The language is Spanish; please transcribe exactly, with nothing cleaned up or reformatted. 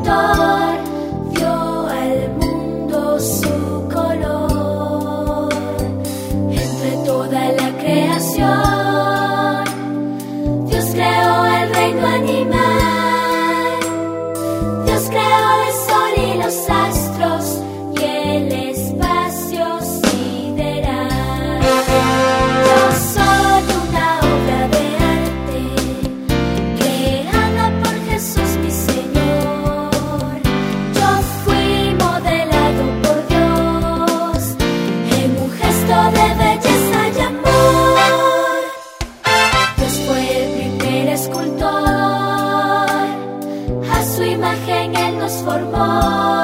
Creador dio al mundo su color. Entre toda la creación, Dios creó el reino animal. Dios creó el sol y los astros y el espacio sideral. Yo soy una obra de arte creada por Jesús mi Señor. Yo fui modelado por Dios en un gesto de belleza y amor. Dios fue el primer escultor, a su imagen Él nos formó.